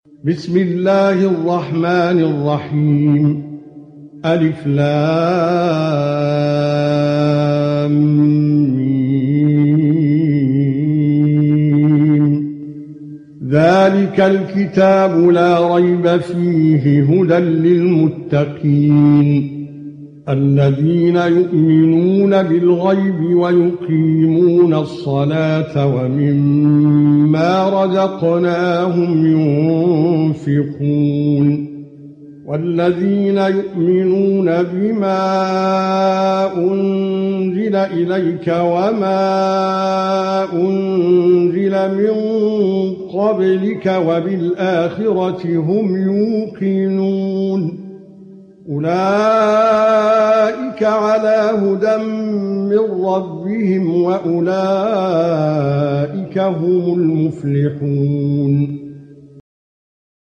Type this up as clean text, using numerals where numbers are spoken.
بسم الله الرحمن الرحيم. ألف لام ميم. ذلك الكتاب لا ريب فيه هدى للمتقين الذين يؤمنون بالغيب ويقيمون الصلاة ومما رزقناهم ينفقون والذين يؤمنون بما أنزل إليك وما أنزل من قبلك وبالآخرة هم يوقنون أولئك على هدى من ربهم وأولئك هم المفلحون.